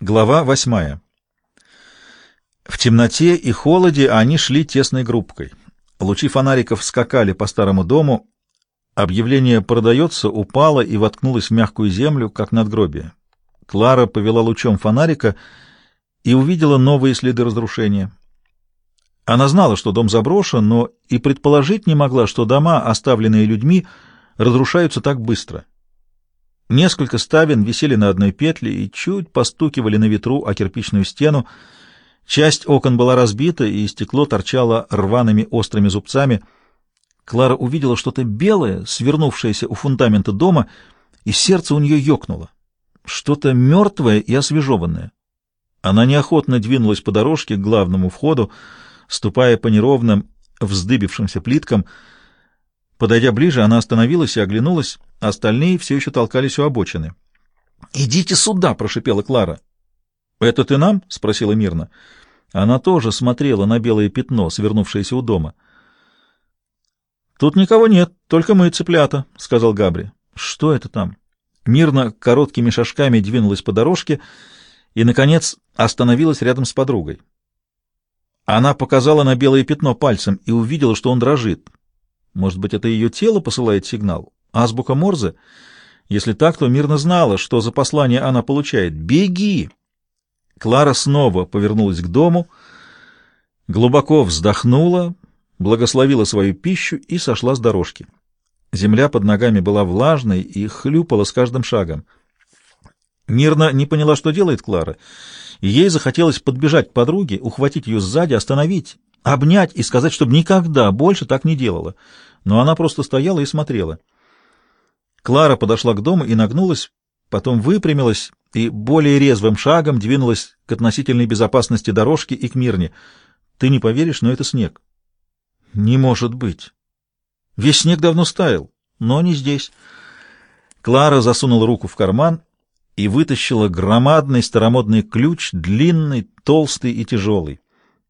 Глава 8. В темноте и холоде они шли тесной группкой. Лучи фонариков скакали по старому дому. Объявление «Продается» упало и воткнулось в мягкую землю, как надгробие. Клара повела лучом фонарика и увидела новые следы разрушения. Она знала, что дом заброшен, но и предположить не могла, что дома, оставленные людьми, разрушаются так быстро. Несколько ставен висели на одной петле и чуть постукивали на ветру о кирпичную стену. Часть окон была разбита, и стекло торчало рваными острыми зубцами. Клара увидела что-то белое, свернувшееся у фундамента дома, и сердце у нее ёкнуло. Что-то мертвое и освежеванное. Она неохотно двинулась по дорожке к главному входу, ступая по неровным, вздыбившимся плиткам. Подойдя ближе, она остановилась и оглянулась. Остальные все еще толкались у обочины. «Идите сюда!» — прошипела Клара. «Это ты нам?» — спросила Мирна. Она тоже смотрела на белое пятно, свернувшееся у дома. «Тут никого нет, только мы, цыплята», — сказал Габри. «Что это там?» Мирна короткими шажками двинулась по дорожке и, наконец, остановилась рядом с подругой. Она показала на белое пятно пальцем и увидела, что он дрожит. Может быть, это ее тело посылает сигнал? Азбука Морзе? Если так, то Мирна знала, что за послание она получает. «Беги!» Клара снова повернулась к дому, глубоко вздохнула, благословила свою пищу и сошла с дорожки. Земля под ногами была влажной и хлюпала с каждым шагом. Мирна не поняла, что делает Клара, и ей захотелось подбежать к подруге, ухватить ее сзади, остановить, обнять и сказать, чтобы никогда больше так не делала. Но она просто стояла и смотрела. Клара подошла к дому и нагнулась, потом выпрямилась и более резвым шагом двинулась к относительной безопасности дорожки и к Мирне. «Ты не поверишь, но это снег». «Не может быть. Весь снег давно стаял, но не здесь». Клара засунула руку в карман и вытащила громадный старомодный ключ, длинный, толстый и тяжелый.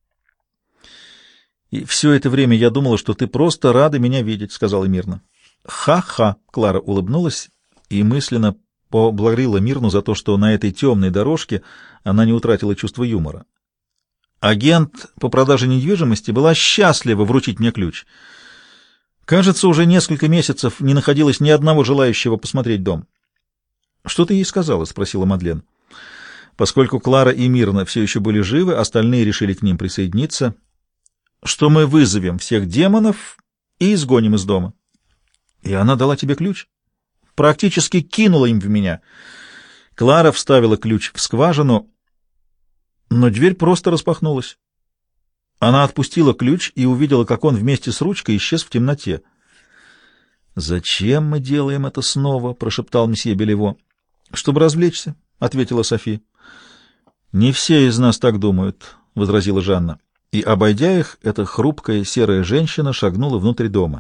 «И все это время я думала, что ты просто рада меня видеть», — сказала Мирна. «Ха-ха!» — Клара улыбнулась и мысленно поблагодарила Мирну за то, что на этой темной дорожке она не утратила чувство юмора. Агент по продаже недвижимости была счастлива вручить мне ключ. Кажется, уже несколько месяцев не находилось ни одного желающего посмотреть дом. «Что ты ей сказала?» — спросила Мадлен. Поскольку Клара и Мирна все еще были живы, остальные решили к ним присоединиться. «Что мы вызовем всех демонов и изгоним из дома». «И она дала тебе ключ?» «Практически кинула им в меня». Клара вставила ключ в скважину, но дверь просто распахнулась. Она отпустила ключ и увидела, как он вместе с ручкой исчез в темноте. «Зачем мы делаем это снова?» — прошептал месье Белево. «Чтобы развлечься», — ответила Софи. «Не все из нас так думают», — возразила Жанна. И, обойдя их, эта хрупкая серая женщина шагнула внутрь дома.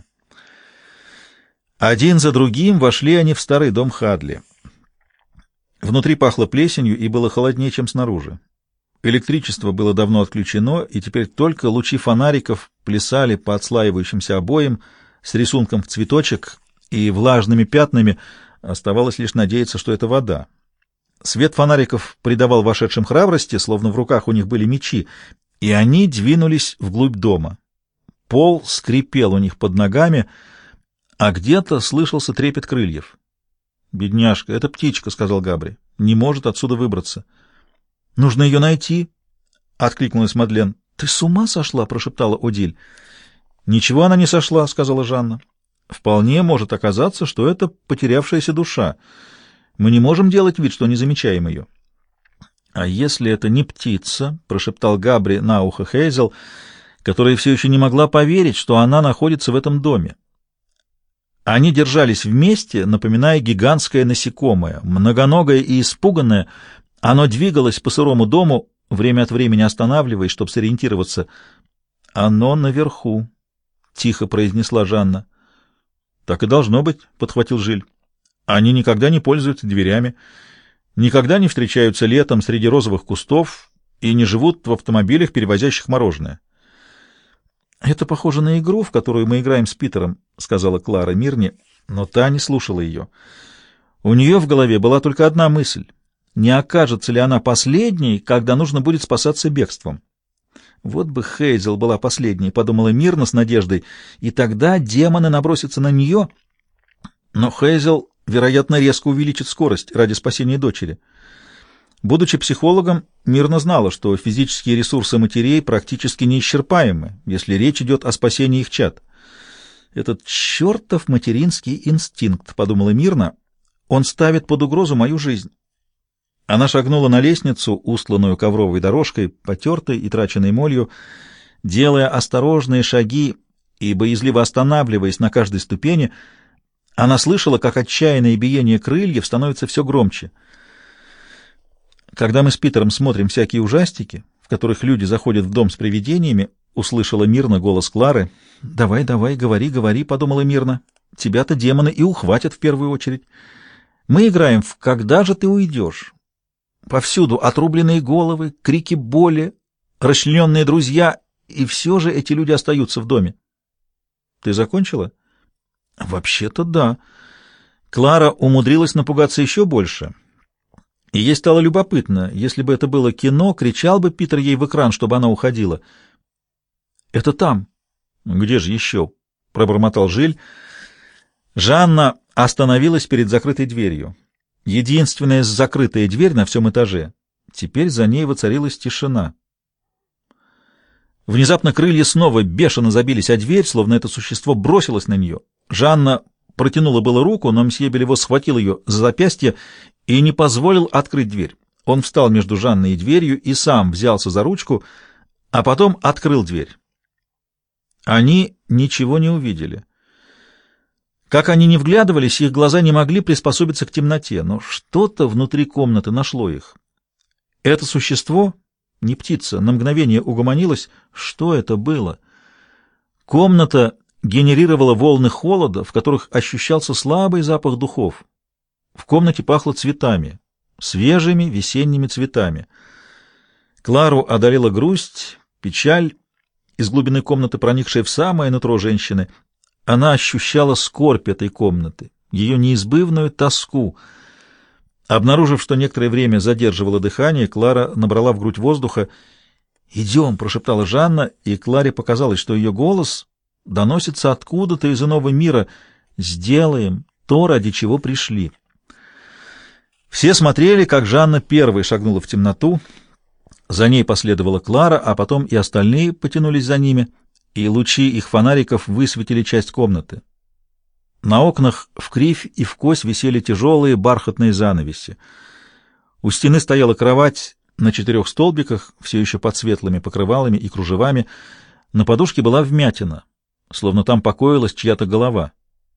Один за другим вошли они в старый дом Хадли. Внутри пахло плесенью и было холоднее, чем снаружи. Электричество было давно отключено, и теперь только лучи фонариков плясали по отслаивающимся обоям с рисунком в цветочек и влажными пятнами. Оставалось лишь надеяться, что это вода. Свет фонариков придавал вошедшим храбрости, словно в руках у них были мечи, и они двинулись вглубь дома. Пол скрипел у них под ногами, а где-то слышался трепет крыльев. «Бедняжка, это птичка», — сказал Габри. «Не может отсюда выбраться». «Нужно ее найти», — откликнулась Мадлен. «Ты с ума сошла?» — прошептала Одиль. «Ничего она не сошла», — сказала Жанна. «Вполне может оказаться, что это потерявшаяся душа. Мы не можем делать вид, что не замечаем ее». «А если это не птица?» — прошептал Габри на ухо Хейзел, которая все еще не могла поверить, что она находится в этом доме. Они держались вместе, напоминая гигантское насекомое, многоногое и испуганное. Оно двигалось по сырому дому, время от времени останавливаясь, чтобы сориентироваться. «Оно наверху», — тихо произнесла Жанна. «Так и должно быть», — подхватил Жиль. «Они никогда не пользуются дверями, никогда не встречаются летом среди розовых кустов и не живут в автомобилях, перевозящих мороженое». «Это похоже на игру, в которую мы играем с Питером», — сказала Клара Мирне, но та не слушала ее. У нее в голове была только одна мысль не окажется ли она последней, когда нужно будет спасаться бегством. Вот бы Хейзел была последней, подумала Мирна с надеждой, и тогда демоны набросятся на нее. Но Хейзел, вероятно, резко увеличит скорость ради спасения дочери. Будучи психологом, Мирна знала, что физические ресурсы матерей практически неисчерпаемы, если речь идет о спасении их чад. «Этот чертов материнский инстинкт», — подумала Мирна, — «он ставит под угрозу мою жизнь». Она шагнула на лестницу, устланную ковровой дорожкой, потертой и траченной молью, делая осторожные шаги и боязливо останавливаясь на каждой ступени. Она слышала, как отчаянное биение крыльев становится все громче. «Когда мы с Питером смотрим всякие ужастики, в которых люди заходят в дом с привидениями», — услышала Мирна голос Клары. «Давай, давай, говори, говори», — подумала Мирна. «Тебя-то демоны и ухватят в первую очередь. Мы играем в «Когда же ты уйдешь?». Повсюду отрубленные головы, крики боли, расчлененные друзья, и все же эти люди остаются в доме». «Ты закончила?» «Вообще-то да». Клара умудрилась напугаться еще больше. И ей стало любопытно, если бы это было кино, кричал бы Питер ей в экран, чтобы она уходила. «Это там». «Где же еще?» — пробормотал Жиль. Жанна остановилась перед закрытой дверью. Единственная закрытая дверь на всем этаже. Теперь за ней воцарилась тишина. Внезапно крылья снова бешено забились о дверь, словно это существо бросилось на нее. Жанна протянула было руку, но мсье Белево схватил ее за запястье и не позволил открыть дверь. Он встал между Жанной и дверью и сам взялся за ручку, а потом открыл дверь. Они ничего не увидели. Как они не вглядывались, их глаза не могли приспособиться к темноте, но что-то внутри комнаты нашло их. Это существо, не птица, на мгновение угомонилось. Что это было? Комната генерировала волны холода, в которых ощущался слабый запах духов. В комнате пахло цветами, свежими весенними цветами. Клару одолела грусть, печаль, из глубины комнаты проникшая в самое нутро женщины. Она ощущала скорбь этой комнаты, ее неизбывную тоску. Обнаружив, что некоторое время задерживала дыхание, Клара набрала в грудь воздуха. «Идем», — прошептала Жанна, и Кларе показалось, что ее голос доносится откуда-то из иного мира. «Сделаем то, ради чего пришли». Все смотрели, как Жанна первой шагнула в темноту. За ней последовала Клара, а потом и остальные потянулись за ними, и лучи их фонариков высветили часть комнаты. На окнах вкривь и вкось висели тяжелые бархатные занавеси. У стены стояла кровать на 4 столбиках, все еще под светлыми покрывалами и кружевами. На подушке была вмятина, словно там покоилась чья-то голова.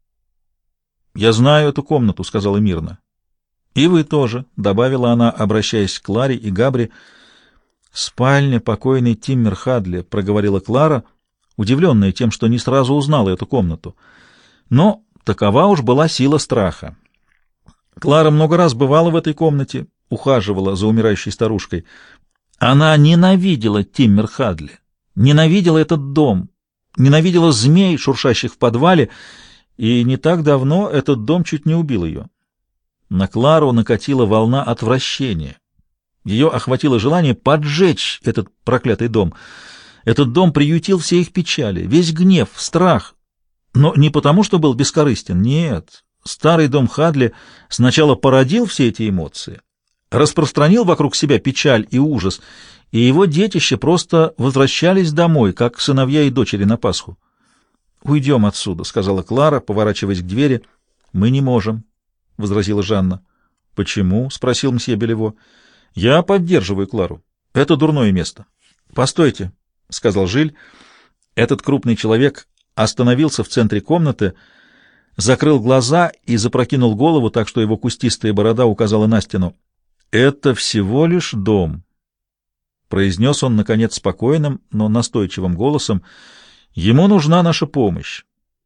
«Я знаю эту комнату», — сказала Мирна. «И вы тоже», — добавила она, обращаясь к Кларе и Габри. «Спальня покойной Тиммер Хадли», — проговорила Клара, удивленная тем, что не сразу узнала эту комнату. Но такова уж была сила страха. Клара много раз бывала в этой комнате, ухаживала за умирающей старушкой. Она ненавидела Тиммер Хадли, ненавидела этот дом, ненавидела змей, шуршащих в подвале, и не так давно этот дом чуть не убил ее. На Клару накатила волна отвращения. Ее охватило желание поджечь этот проклятый дом. Этот дом приютил все их печали, весь гнев, страх. Но не потому, что был бескорыстен, нет. Старый дом Хадли сначала породил все эти эмоции, распространил вокруг себя печаль и ужас, и его детище просто возвращались домой, как сыновья и дочери на Пасху. «Уйдем отсюда», — сказала Клара, поворачиваясь к двери. «Мы не можем», — возразила Жанна. «Почему?» — спросил мсье Белево. «Я поддерживаю Клару. Это дурное место». «Постойте», — сказал Жиль. Этот крупный человек остановился в центре комнаты, закрыл глаза и запрокинул голову так, что его кустистая борода указала на стену. «Это всего лишь дом», — произнес он, наконец, спокойным, но настойчивым голосом. «Ему нужна наша помощь».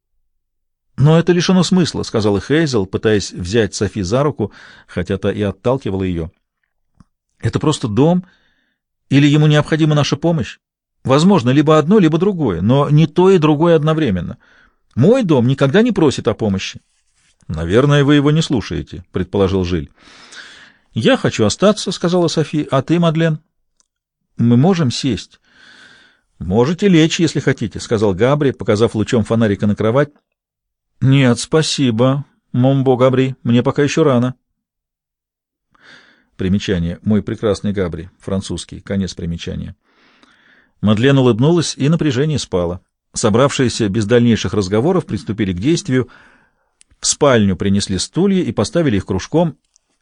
«Но это лишено смысла», — сказала Хейзел, пытаясь взять Софи за руку, хотя та и отталкивала ее. «Это просто дом, или ему необходима наша помощь? Возможно, либо одно, либо другое, но не то и другое одновременно. Мой дом никогда не просит о помощи». «Наверное, вы его не слушаете», — предположил Жиль. «Я хочу остаться», — сказала Софи. «А ты, Мадлен?» «Мы можем сесть?» «Можете лечь, если хотите», — сказал Габри, показав лучом фонарика на кровать. «Нет, спасибо, Момбо Габри, мне пока еще рано». Примечание. Мой прекрасный Габри. Французский. Конец примечания. Мадлен улыбнулась, и напряжение спало. Собравшиеся без дальнейших разговоров приступили к действию. В спальню принесли стулья и поставили их кружком.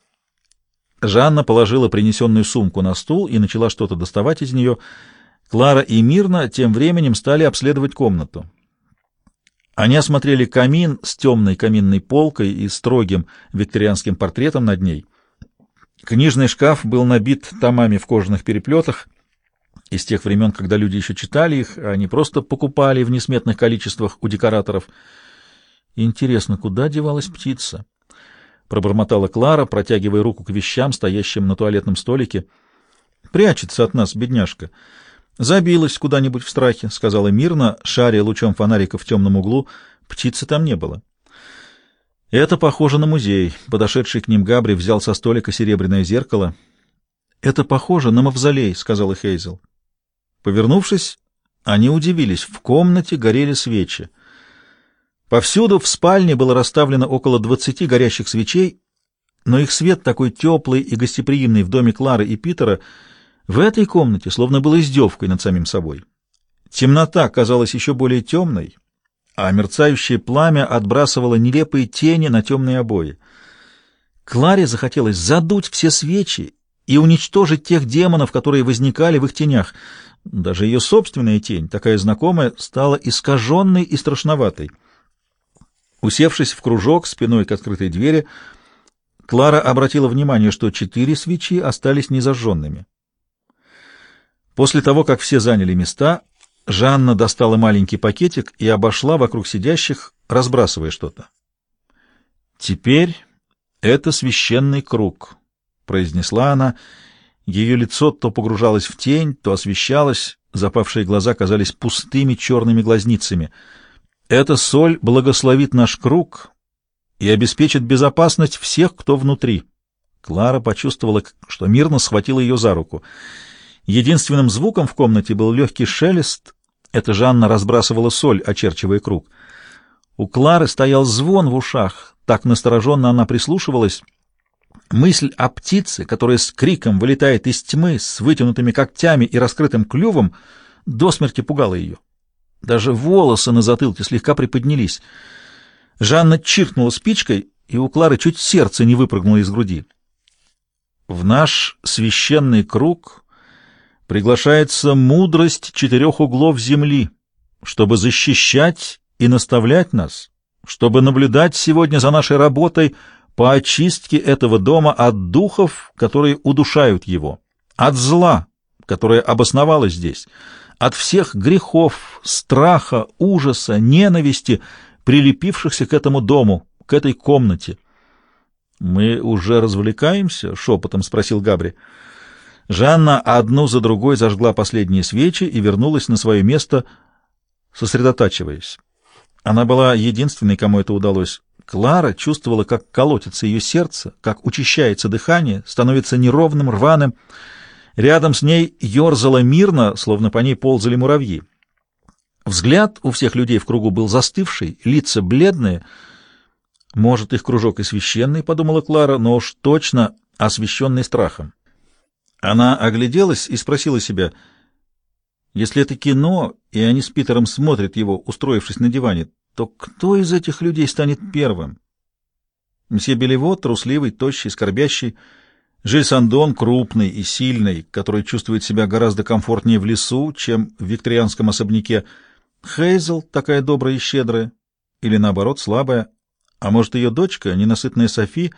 Жанна положила принесенную сумку на стул и начала что-то доставать из нее. Клара и Мирна тем временем стали обследовать комнату. Они осмотрели камин с темной каминной полкой и строгим викторианским портретом над ней. Книжный шкаф был набит томами в кожаных переплетах из тех времен, когда люди еще читали их, а не просто покупали в несметных количествах у декораторов. «Интересно, куда девалась птица?» — пробормотала Клара, протягивая руку к вещам, стоящим на туалетном столике. «Прячется от нас, бедняжка. Забилась куда-нибудь в страхе», — сказала Мирна, шаря лучом фонарика в темном углу. «Птицы там не было». «Это похоже на музей». Подошедший к ним Габри взял со столика серебряное зеркало. «Это похоже на мавзолей», — сказала Хейзел. Повернувшись, они удивились. В комнате горели свечи. Повсюду в спальне было расставлено около 20 горящих свечей, но их свет, такой теплый и гостеприимный в доме Клары и Питера, в этой комнате словно был издевкой над самим собой. Темнота казалась еще более темной, а мерцающее пламя отбрасывало нелепые тени на темные обои. Кларе захотелось задуть все свечи и уничтожить тех демонов, которые возникали в их тенях. Даже ее собственная тень, такая знакомая, стала искаженной и страшноватой. Усевшись в кружок спиной к открытой двери, Клара обратила внимание, что 4 свечи остались незажженными. После того, как все заняли места, Жанна достала маленький пакетик и обошла вокруг сидящих, разбрасывая что-то. «Теперь это священный круг», — произнесла она. Ее лицо то погружалось в тень, то освещалось, запавшие глаза казались пустыми черными глазницами. «Эта соль благословит наш круг и обеспечит безопасность всех, кто внутри». Клара почувствовала, что Мирна схватила ее за руку. Единственным звуком в комнате был легкий шелест. Это Жанна разбрасывала соль, очерчивая круг. У Клары стоял звон в ушах. Так настороженно она прислушивалась. Мысль о птице, которая с криком вылетает из тьмы, с вытянутыми когтями и раскрытым клювом, до смерти пугала ее. Даже волосы на затылке слегка приподнялись. Жанна чиркнула спичкой, и у Клары чуть сердце не выпрыгнуло из груди. «В наш священный круг приглашается мудрость 4 углов земли, чтобы защищать и наставлять нас, чтобы наблюдать сегодня за нашей работой по очистке этого дома от духов, которые удушают его, от зла, которое обосновалось здесь, от всех грехов, страха, ужаса, ненависти, прилепившихся к этому дому, к этой комнате». «Мы уже развлекаемся?» — шепотом спросил Габри. Жанна одну за другой зажгла последние свечи и вернулась на свое место, сосредотачиваясь. Она была единственной, кому это удалось. Клара чувствовала, как колотится ее сердце, как учащается дыхание, становится неровным, рваным. Рядом с ней ерзала Мирна, словно по ней ползали муравьи. Взгляд у всех людей в кругу был застывший, лица бледные. «Может, их кружок и священный», — подумала Клара, но уж точно освященный страхом. Она огляделась и спросила себя, если это кино, и они с Питером смотрят его, устроившись на диване, то кто из этих людей станет первым? Мсье Белево, трусливый, тощий, скорбящий, Жиль Сандон, крупный и сильный, который чувствует себя гораздо комфортнее в лесу, чем в викторианском особняке, Хейзел, такая добрая и щедрая, или, наоборот, слабая, а может, ее дочка, ненасытная Софи?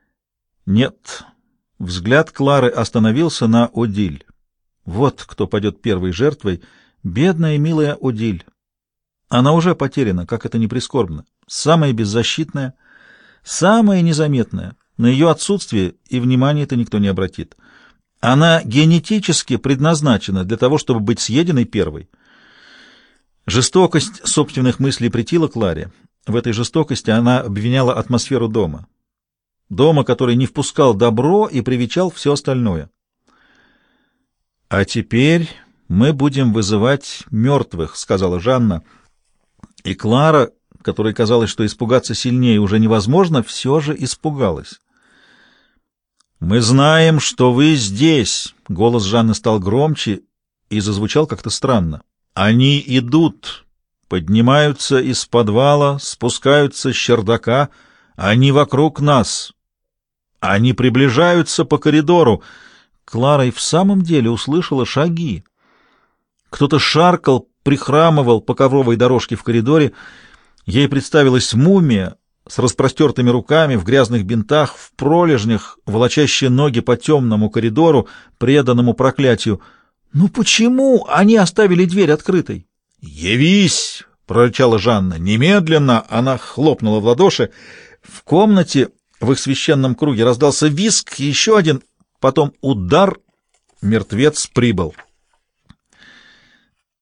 Нет. Взгляд Клары остановился на Одиль. Вот кто падет первой жертвой. Бедная милая Одиль. Она уже потеряна, как это ни прискорбно. Самая беззащитная, самая незаметная. На ее отсутствие и внимание-то никто не обратит. Она генетически предназначена для того, чтобы быть съеденной первой. Жестокость собственных мыслей претила Кларе. В этой жестокости она обвиняла атмосферу дома. дома, который не впускал добро и привечал все остальное. «А теперь мы будем вызывать мертвых», — сказала Жанна. И Клара, которой казалось, что испугаться сильнее уже невозможно, все же испугалась. «Мы знаем, что вы здесь», — голос Жанны стал громче и зазвучал как-то странно. «Они идут, поднимаются из подвала, спускаются с чердака, они вокруг нас, они приближаются по коридору». Клара и в самом деле услышала шаги. Кто-то шаркал, прихрамывал по ковровой дорожке в коридоре. Ей представилась мумия с распростертыми руками, в грязных бинтах, в пролежнях, волочащие ноги по темному коридору, преданному проклятию. «Ну почему они оставили дверь открытой?» «Явись!» — прорычала Жанна. «Немедленно!» — она хлопнула в ладоши. В комнате в их священном круге раздался визг, еще один, потом удар. Мертвец прибыл.